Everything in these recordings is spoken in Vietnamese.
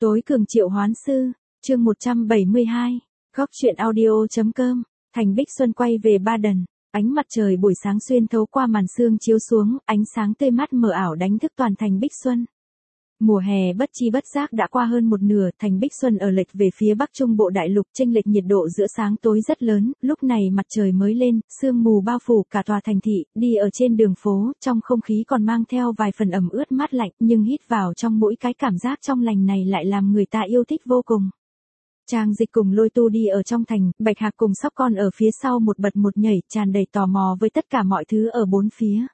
Tối cường triệu hoán sư, chương 172, góc truyện audio.com, Thành Bích Xuân quay về Ba-đần, ánh mặt trời buổi sáng xuyên thấu qua màn sương chiếu xuống, ánh sáng tươi mát mờ ảo đánh thức toàn Thành Bích Xuân. Mùa hè bất chi bất giác đã qua hơn một nửa, Thành Bích Xuân ở lệch về phía Bắc Trung Bộ đại lục, chênh lệch nhiệt độ giữa sáng tối rất lớn, lúc này mặt trời mới lên, sương mù bao phủ cả tòa thành thị, đi ở trên đường phố, trong không khí còn mang theo vài phần ẩm ướt mát lạnh, nhưng hít vào trong mỗi cái cảm giác trong lành này lại làm người ta yêu thích vô cùng. Trang Dịch cùng Lôi Tu đi ở trong thành, Bạch Hạc cùng Sóc Con ở phía sau một bật một nhảy, tràn đầy tò mò với tất cả mọi thứ ở bốn phía.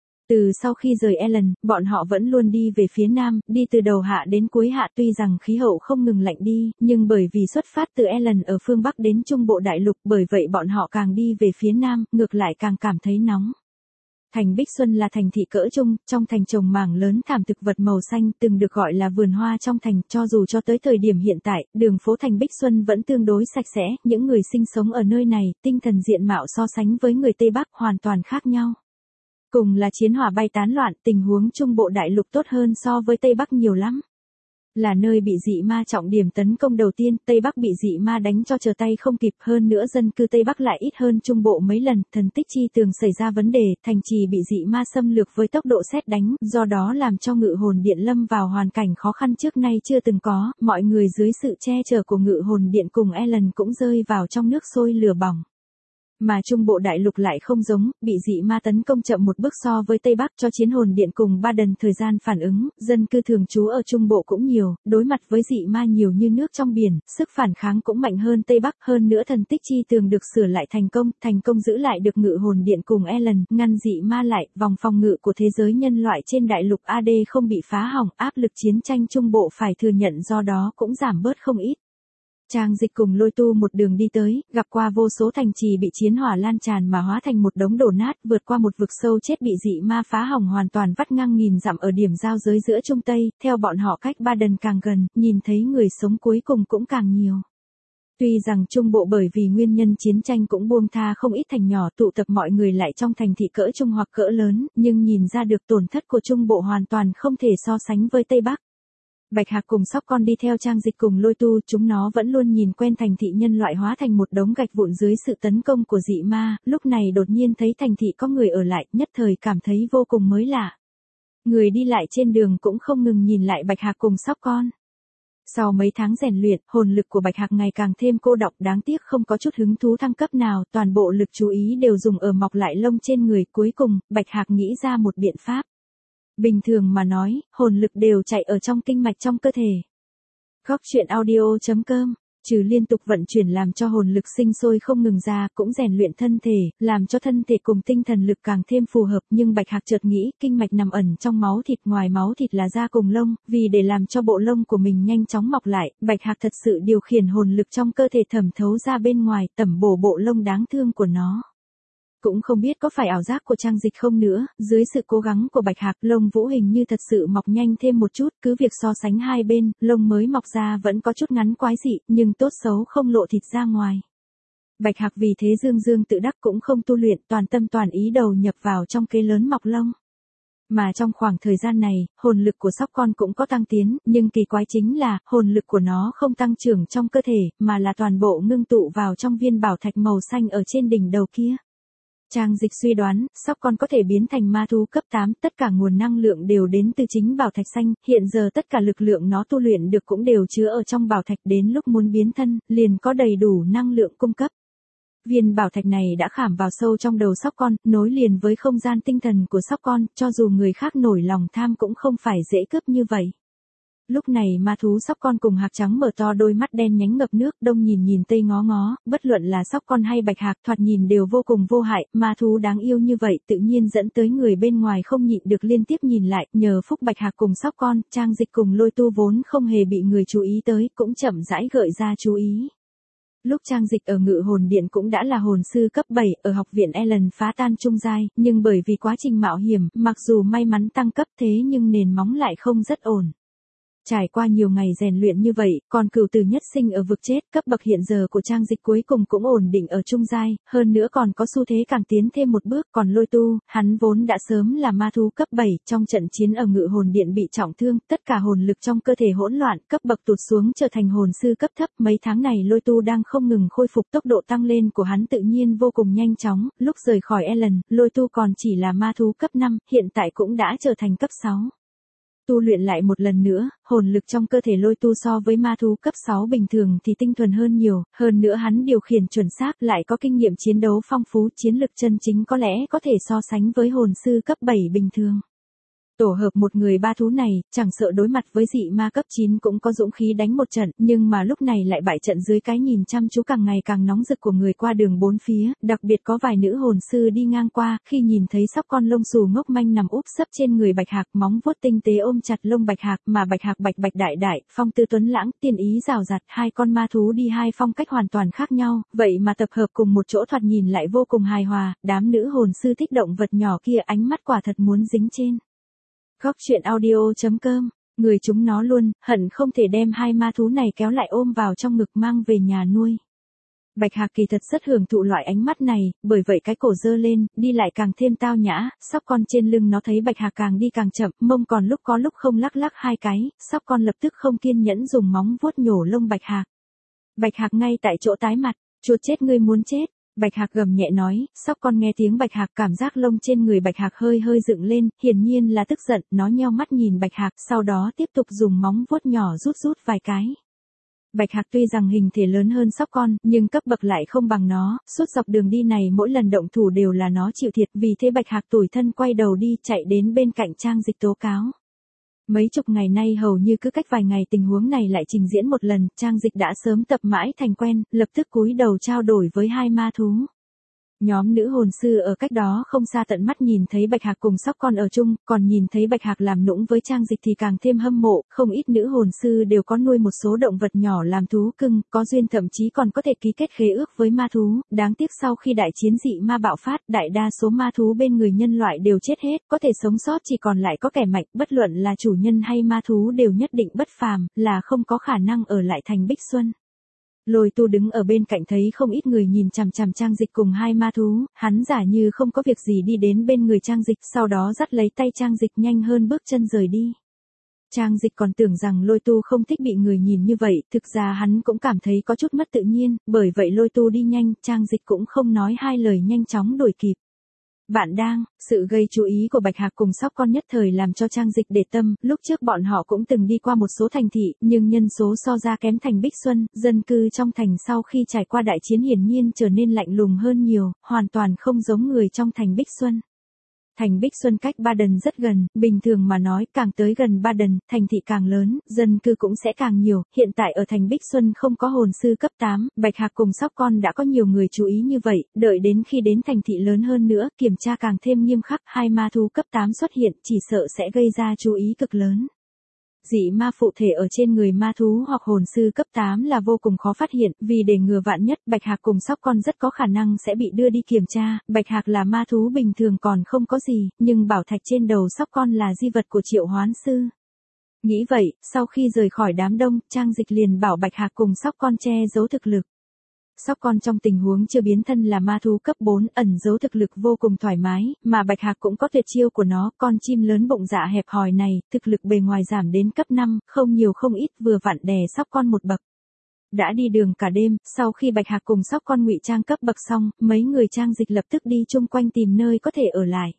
Từ sau khi rời Ellen, bọn họ vẫn luôn đi về phía nam, đi từ đầu hạ đến cuối hạ, tuy rằng khí hậu không ngừng lạnh đi, nhưng bởi vì xuất phát từ Ellen ở phương Bắc đến Trung Bộ đại lục, bởi vậy bọn họ càng đi về phía nam, ngược lại càng cảm thấy nóng. Thành Bích Xuân là thành thị cỡ trung, trong thành trồng mảng lớn thảm thực vật màu xanh, từng được gọi là vườn hoa trong thành, cho dù cho tới thời điểm hiện tại, đường phố Thành Bích Xuân vẫn tương đối sạch sẽ, những người sinh sống ở nơi này, tinh thần diện mạo so sánh với người Tây Bắc hoàn toàn khác nhau. Cùng là chiến hỏa bay tán loạn, tình huống Trung Bộ đại lục tốt hơn so với Tây Bắc nhiều lắm. Là nơi bị dị ma trọng điểm tấn công đầu tiên, Tây Bắc bị dị ma đánh cho trở tay không kịp, hơn nữa dân cư Tây Bắc lại ít hơn Trung Bộ mấy lần, thần tích chi tường xảy ra vấn đề, thành trì bị dị ma xâm lược với tốc độ sét đánh, do đó làm cho Ngự Hồn Điện lâm vào hoàn cảnh khó khăn trước nay chưa từng có, mọi người dưới sự che chở của Ngự Hồn Điện cùng Ellen cũng rơi vào trong nước sôi lửa bỏng. Mà Trung Bộ đại lục lại không giống, bị dị ma tấn công chậm một bước so với Tây Bắc, cho Chiến Hồn Điện cùng Ba-đần thời gian phản ứng, dân cư thường trú ở Trung Bộ cũng nhiều, đối mặt với dị ma nhiều như nước trong biển, sức phản kháng cũng mạnh hơn Tây Bắc, hơn nữa thần tích chi tường được sửa lại thành công giữ lại được Ngự Hồn Điện cùng Ellen, ngăn dị ma lại, vòng phòng ngự của thế giới nhân loại trên đại lục AD không bị phá hỏng, áp lực chiến tranh Trung Bộ phải thừa nhận do đó cũng giảm bớt không ít. Trang Dịch cùng Lôi Tu một đường đi tới, gặp qua vô số thành trì bị chiến hỏa lan tràn mà hóa thành một đống đổ nát, vượt qua một vực sâu chết bị dị ma phá hỏng hoàn toàn vắt ngang nghìn dặm ở điểm giao giới giữa Trung Tây, theo bọn họ cách Ba-đần càng gần, nhìn thấy người sống cuối cùng cũng càng nhiều. Tuy rằng Trung Bộ bởi vì nguyên nhân chiến tranh cũng buông tha không ít thành nhỏ, tụ tập mọi người lại trong thành thị cỡ trung hoặc cỡ lớn, nhưng nhìn ra được tổn thất của Trung Bộ hoàn toàn không thể so sánh với Tây Bắc. Bạch Hạc cùng Sóc Con đi theo Trang Dịch cùng Lôi Tu, chúng nó vẫn luôn nhìn quen thành thị nhân loại hóa thành một đống gạch vụn dưới sự tấn công của dị ma, lúc này đột nhiên thấy thành thị có người ở lại, nhất thời cảm thấy vô cùng mới lạ. Người đi lại trên đường cũng không ngừng nhìn lại Bạch Hạc cùng Sóc Con. Sau mấy tháng rèn luyện, hồn lực của Bạch Hạc ngày càng thêm cô đọng, đáng tiếc không có chút hứng thú thăng cấp nào, toàn bộ lực chú ý đều dùng ở mọc lại lông trên người, cuối cùng, Bạch Hạc nghĩ ra một biện pháp. Bình thường mà nói, hồn lực đều chạy ở trong kinh mạch trong cơ thể. Góc truyện audio.com, trừ liên tục vận chuyển làm cho hồn lực sinh sôi không ngừng ra, cũng rèn luyện thân thể, làm cho thân thể cùng tinh thần lực càng thêm phù hợp, nhưng Bạch Hạc chợt nghĩ, kinh mạch nằm ẩn trong máu thịt, ngoài máu thịt là da cùng lông, vì để làm cho bộ lông của mình nhanh chóng mọc lại, Bạch Hạc thật sự điều khiển hồn lực trong cơ thể thẩm thấu ra bên ngoài, tẩm bổ bộ lông đáng thương của nó. Cũng không biết có phải ảo giác của Trang Dịch không nữa, dưới sự cố gắng của Bạch Hạc, lông vũ hình như thật sự mọc nhanh thêm một chút, cứ việc so sánh hai bên, lông mới mọc ra vẫn có chút ngắn quái dị, nhưng tốt xấu không lộ thịt ra ngoài. Bạch Hạc vì thế dương dương tự đắc cũng không tu luyện, toàn tâm toàn ý đầu nhập vào trong kế lớn mọc lông. Mà trong khoảng thời gian này, hồn lực của Sóc Con cũng có tăng tiến, nhưng kỳ quái chính là, hồn lực của nó không tăng trưởng trong cơ thể, mà là toàn bộ ngưng tụ vào trong viên bảo thạch màu xanh ở trên đỉnh đầu kia. Trang Dịch suy đoán, Sóc Con có thể biến thành ma thú cấp 8, tất cả nguồn năng lượng đều đến từ chính bảo thạch xanh, hiện giờ tất cả lực lượng nó tu luyện được cũng đều chứa ở trong bảo thạch, đến lúc muốn biến thân, liền có đầy đủ năng lượng cung cấp. Viên bảo thạch này đã khảm vào sâu trong đầu Sóc Con, nối liền với không gian tinh thần của Sóc Con, cho dù người khác nổi lòng tham cũng không phải dễ cướp như vậy. Lúc này ma thú Sóc Con cùng Hạc Trắng mở to đôi mắt đen nhánh ngập nước, đông nhìn nhìn tây ngó ngó, bất luận là Sóc Con hay Bạch Hạc thoạt nhìn đều vô cùng vô hại, ma thú đáng yêu như vậy tự nhiên dẫn tới người bên ngoài không nhịn được liên tiếp nhìn lại, nhờ phúc Bạch Hạc cùng Sóc Con, Trang Dịch cùng Lôi Tu vốn không hề bị người chú ý tới, cũng chậm rãi gợi ra chú ý. Lúc Trang Dịch ở Ngự Hồn Điện cũng đã là hồn sư cấp 7, ở học viện Ellen phá tan trung giai, nhưng bởi vì quá trình mạo hiểm, mặc dù may mắn tăng cấp thế nhưng nền móng lại không rất ổn. Trải qua nhiều ngày rèn luyện như vậy, còn cửu tử nhất sinh ở vực chết, cấp bậc hiện giờ của Trang Dịch cuối cùng cũng ổn định ở trung giai, hơn nữa còn có xu thế càng tiến thêm một bước, còn Lôi Tu, hắn vốn đã sớm là ma thú cấp 7, trong trận chiến ở Ngự Hồn Điện bị trọng thương, tất cả hồn lực trong cơ thể hỗn loạn, cấp bậc tụt xuống trở thành hồn sư cấp thấp, mấy tháng này Lôi Tu đang không ngừng khôi phục, tốc độ tăng lên của hắn tự nhiên vô cùng nhanh chóng, lúc rời khỏi Ellen, Lôi Tu còn chỉ là ma thú cấp 5, hiện tại cũng đã trở thành cấp 6. Tu luyện lại một lần nữa, hồn lực trong cơ thể Lôi Tu so với ma thú cấp 6 bình thường thì tinh thuần hơn nhiều, hơn nữa hắn điều khiển chuẩn xác, lại có kinh nghiệm chiến đấu phong phú, chiến lực chân chính có lẽ có thể so sánh với hồn sư cấp 7 bình thường. Tổ hợp một người ba thú này, chẳng sợ đối mặt với dị ma cấp 9 cũng có dũng khí đánh một trận, nhưng mà lúc này lại bại trận dưới cái nhìn chăm chú càng ngày càng nóng rực của người qua đường bốn phía, đặc biệt có vài nữ hồn sư đi ngang qua, khi nhìn thấy sóc con lông xù ngốc manh nằm úp sấp trên người Bạch Hạc, móng vuốt tinh tế ôm chặt lông Bạch Hạc, mà Bạch Hạc bạch bạch đại đại, phong tư tuấn lãng, tiên ý rào rạt, hai con ma thú đi hai phong cách hoàn toàn khác nhau, vậy mà tập hợp cùng một chỗ thoạt nhìn lại vô cùng hài hòa, đám nữ hồn sư thích động vật nhỏ kia ánh mắt quả thật muốn dính trên. Góc truyện audio.com, người chúng nó luôn, hận không thể đem hai ma thú này kéo lại ôm vào trong ngực mang về nhà nuôi. Bạch Hạc kỳ thật rất hưởng thụ loại ánh mắt này, bởi vậy cái cổ dơ lên, đi lại càng thêm tao nhã, sóc con trên lưng nó thấy Bạch Hạc càng đi càng chậm, mông còn lúc có lúc không lắc lắc hai cái, sóc con lập tức không kiên nhẫn dùng móng vuốt nhổ lông Bạch Hạc. Bạch Hạc ngay tại chỗ tái mặt, chuột chết ngươi muốn chết. Bạch Hạc gầm nhẹ nói, sóc con nghe tiếng Bạch Hạc cảm giác lông trên người Bạch Hạc hơi hơi dựng lên, hiển nhiên là tức giận, nó nheo mắt nhìn Bạch Hạc, sau đó tiếp tục dùng móng vuốt nhỏ rút vài cái. Bạch Hạc tuy rằng hình thể lớn hơn sóc con, nhưng cấp bậc lại không bằng nó, suốt dọc đường đi này mỗi lần động thủ đều là nó chịu thiệt, vì thế Bạch Hạc tủi thân quay đầu đi chạy đến bên cạnh Trang Dịch tố cáo. Mấy chục ngày nay hầu như cứ cách vài ngày tình huống này lại trình diễn một lần, Trang Dịch đã sớm tập mãi thành quen, lập tức cúi đầu trao đổi với hai ma thú. Nhóm nữ hồn sư ở cách đó không xa tận mắt nhìn thấy Bạch Hạc cùng sóc con ở chung, còn nhìn thấy Bạch Hạc làm nũng với Trang Dịch thì càng thêm hâm mộ, không ít nữ hồn sư đều có nuôi một số động vật nhỏ làm thú cưng, có duyên thậm chí còn có thể ký kết khế ước với ma thú, đáng tiếc sau khi đại chiến dị ma bạo phát, đại đa số ma thú bên người nhân loại đều chết hết, có thể sống sót chỉ còn lại có kẻ mạnh, bất luận là chủ nhân hay ma thú đều nhất định bất phàm, là không có khả năng ở lại thành Bích Xuân. Lôi Tu đứng ở bên cạnh thấy không ít người nhìn chằm chằm Trang Dịch cùng hai ma thú, hắn giả như không có việc gì đi đến bên người Trang Dịch, sau đó dắt lấy tay Trang Dịch nhanh hơn bước chân rời đi. Trang Dịch còn tưởng rằng Lôi Tu không thích bị người nhìn như vậy, thực ra hắn cũng cảm thấy có chút mất tự nhiên, bởi vậy Lôi Tu đi nhanh, Trang Dịch cũng không nói hai lời nhanh chóng đuổi kịp. Bạn đang, sự gây chú ý của Bạch Hạc cùng sóc con nhất thời làm cho Trang Dịch để tâm, lúc trước bọn họ cũng từng đi qua một số thành thị, nhưng nhân số so ra kém thành Bích Xuân, dân cư trong thành sau khi trải qua đại chiến hiển nhiên trở nên lạnh lùng hơn nhiều, hoàn toàn không giống người trong thành Bích Xuân. Thành Bích Xuân cách Ba Đần rất gần, bình thường mà nói càng tới gần Ba Đần, thành thị càng lớn, dân cư cũng sẽ càng nhiều, hiện tại ở thành Bích Xuân không có hồn sư cấp 8, Bạch Hạc cùng sóc con đã có nhiều người chú ý như vậy, đợi đến khi đến thành thị lớn hơn nữa, kiểm tra càng thêm nghiêm khắc, hai ma thú cấp 8 xuất hiện, chỉ sợ sẽ gây ra chú ý cực lớn. Dị ma phụ thể ở trên người ma thú hoặc hồn sư cấp 8 là vô cùng khó phát hiện, vì để ngừa vạn nhất, Bạch Hạc cùng sóc con rất có khả năng sẽ bị đưa đi kiểm tra, Bạch Hạc là ma thú bình thường còn không có gì, nhưng bảo thạch trên đầu sóc con là di vật của Triệu Hoán Sư. Nghĩ vậy, sau khi rời khỏi đám đông, Trang Dịch liền bảo Bạch Hạc cùng sóc con che giấu thực lực. Sóc con trong tình huống chưa biến thân là ma thú cấp 4, ẩn giấu thực lực vô cùng thoải mái, mà Bạch Hạc cũng có tuyệt chiêu của nó, con chim lớn bụng dạ hẹp hòi này, thực lực bề ngoài giảm đến cấp 5, không nhiều không ít, vừa vặn đè sóc con một bậc. Đã đi đường cả đêm, sau khi Bạch Hạc cùng sóc con ngụy trang cấp bậc xong, mấy người Trang Dịch lập tức đi chung quanh tìm nơi có thể ở lại.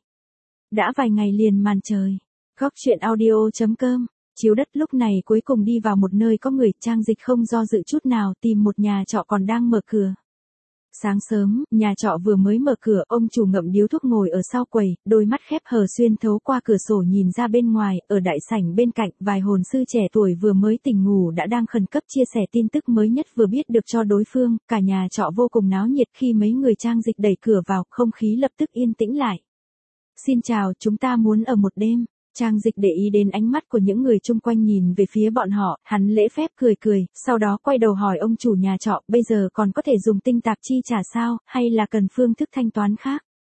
Đã vài ngày liền màn trời. Góc truyện audio.com, chiếu đất lúc này cuối cùng đi vào một nơi có người, Trang Dịch không do dự chút nào tìm một nhà trọ còn đang mở cửa. Sáng sớm, nhà trọ vừa mới mở cửa, ông chủ ngậm điếu thuốc ngồi ở sau quầy, đôi mắt khép hờ xuyên thấu qua cửa sổ nhìn ra bên ngoài, ở đại sảnh bên cạnh, vài hồn sư trẻ tuổi vừa mới tỉnh ngủ đã đang khẩn cấp chia sẻ tin tức mới nhất vừa biết được cho đối phương, cả nhà trọ vô cùng náo nhiệt khi mấy người Trang Dịch đẩy cửa vào, không khí lập tức yên tĩnh lại. Xin chào, chúng ta muốn ở một đêm. Trang Dịch để ý đến ánh mắt của những người chung quanh nhìn về phía bọn họ, hắn lễ phép cười, sau đó quay đầu hỏi ông chủ nhà trọ, bây giờ còn có thể dùng tinh tạp chi trả sao, hay là cần phương thức thanh toán khác?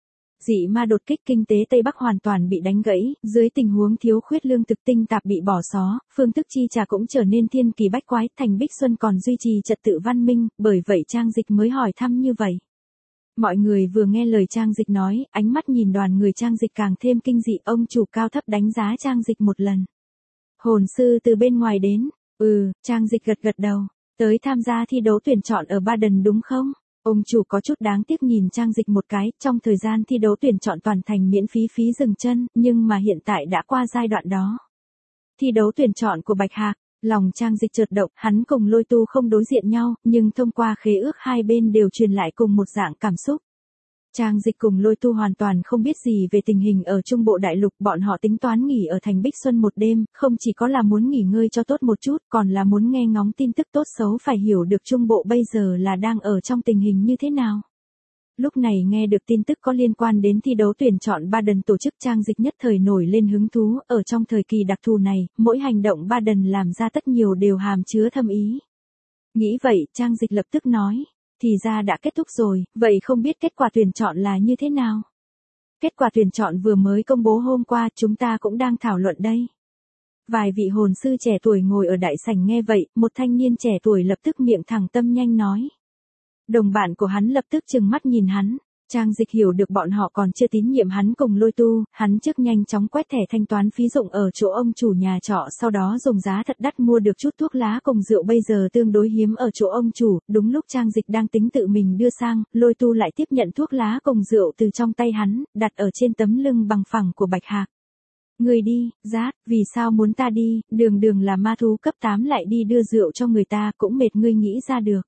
Dị ma đột kích kinh tế Tây Bắc hoàn toàn bị đánh gãy, dưới tình huống thiếu khuyết lương thực tinh tạp bị bỏ xó, phương thức chi trả cũng trở nên thiên kỳ bách quái, Thành Bích Xuân còn duy trì trật tự văn minh, bởi vậy Trang Dịch mới hỏi thăm như vậy. Mọi người vừa nghe lời Trang Dịch nói, ánh mắt nhìn đoàn người Trang Dịch càng thêm kinh dị, ông chủ cao thấp đánh giá Trang Dịch một lần. Hồn sư từ bên ngoài đến, Trang Dịch gật gật đầu, tới tham gia thi đấu tuyển chọn ở Baden đúng không? Ông chủ có chút đáng tiếc nhìn Trang Dịch một cái, trong thời gian thi đấu tuyển chọn toàn thành miễn phí phí dừng chân, nhưng mà hiện tại đã qua giai đoạn đó. Thi đấu tuyển chọn của Bạch Hạc, lòng Trang Dịch chợt động, hắn cùng Lôi Tu không đối diện nhau, nhưng thông qua khế ước hai bên đều truyền lại cùng một dạng cảm xúc. Trang Dịch cùng Lôi Tu hoàn toàn không biết gì về tình hình ở Trung Bộ Đại Lục, bọn họ tính toán nghỉ ở thành Bích Xuân một đêm, không chỉ có là muốn nghỉ ngơi cho tốt một chút, còn là muốn nghe ngóng tin tức tốt xấu, phải hiểu được Trung Bộ bây giờ là đang ở trong tình hình như thế nào. Lúc này nghe được tin tức có liên quan đến thi đấu tuyển chọn Baden tổ chức, Trang Dịch nhất thời nổi lên hứng thú, ở trong thời kỳ đặc thù này, mỗi hành động Baden làm ra tất nhiều đều hàm chứa thâm ý. Nghĩ vậy, Trang Dịch lập tức nói. Thì ra đã kết thúc rồi, vậy không biết kết quả tuyển chọn là như thế nào? Kết quả tuyển chọn vừa mới công bố hôm qua, chúng ta cũng đang thảo luận đây. Vài vị hồn sư trẻ tuổi ngồi ở đại sảnh nghe vậy, một thanh niên trẻ tuổi lập tức miệng thẳng tâm nhanh nói. Đồng bạn của hắn lập tức trừng mắt nhìn hắn. Trang Dịch hiểu được bọn họ còn chưa tín nhiệm hắn cùng Lôi Tu, hắn trước nhanh chóng quét thẻ thanh toán phí dụng ở chỗ ông chủ nhà trọ, sau đó dùng giá thật đắt mua được chút thuốc lá cùng rượu bây giờ tương đối hiếm ở chỗ ông chủ, đúng lúc Trang Dịch đang tính tự mình đưa sang, Lôi Tu lại tiếp nhận thuốc lá cùng rượu từ trong tay hắn, đặt ở trên tấm lưng bằng phẳng của Bạch Hạc. Người đi, Rát, vì sao muốn ta đi, đường là ma thú cấp 8 lại đi đưa rượu cho người ta, cũng mệt ngươi nghĩ ra được.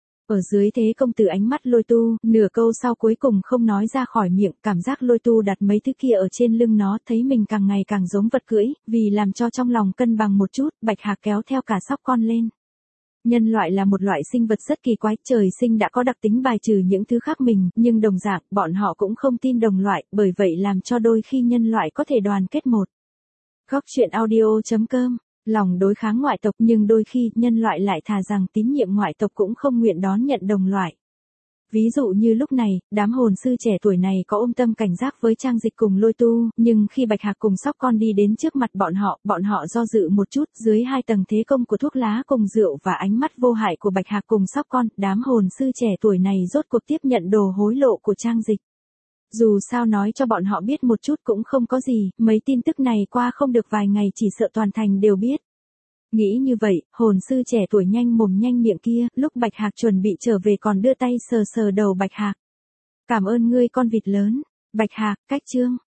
Ở dưới thế công tử ánh mắt Lôi Tu, nửa câu sau cuối cùng không nói ra khỏi miệng, cảm giác Lôi Tu đặt mấy thứ kia ở trên lưng nó, thấy mình càng ngày càng giống vật cưỡi, vì làm cho trong lòng cân bằng một chút, Bạch Hạc kéo theo cả sóc con lên. Nhân loại là một loại sinh vật rất kỳ quái, trời sinh đã có đặc tính bài trừ những thứ khác mình, nhưng đồng dạng, bọn họ cũng không tin đồng loại, bởi vậy làm cho đôi khi nhân loại có thể đoàn kết một. Góc truyện audio.com Lòng đối kháng ngoại tộc, nhưng đôi khi nhân loại lại thà rằng tín nhiệm ngoại tộc cũng không nguyện đón nhận đồng loại. Ví dụ như lúc này, đám hồn sư trẻ tuổi này có ôm tâm cảnh giác với Trang Dịch cùng Lôi Tu, nhưng khi Bạch Hạc cùng sóc con đi đến trước mặt bọn họ do dự một chút, dưới hai tầng thế công của thuốc lá cùng rượu và ánh mắt vô hại của Bạch Hạc cùng sóc con, đám hồn sư trẻ tuổi này rốt cuộc tiếp nhận đồ hối lộ của Trang Dịch. Dù sao nói cho bọn họ biết một chút cũng không có gì, mấy tin tức này qua không được vài ngày chỉ sợ toàn thành đều biết. Nghĩ như vậy, hồn sư trẻ tuổi nhanh mồm nhanh miệng kia, lúc Bạch Hạc chuẩn bị trở về còn đưa tay sờ sờ đầu Bạch Hạc. Cảm ơn ngươi con vịt lớn. Bạch Hạc, cách chương.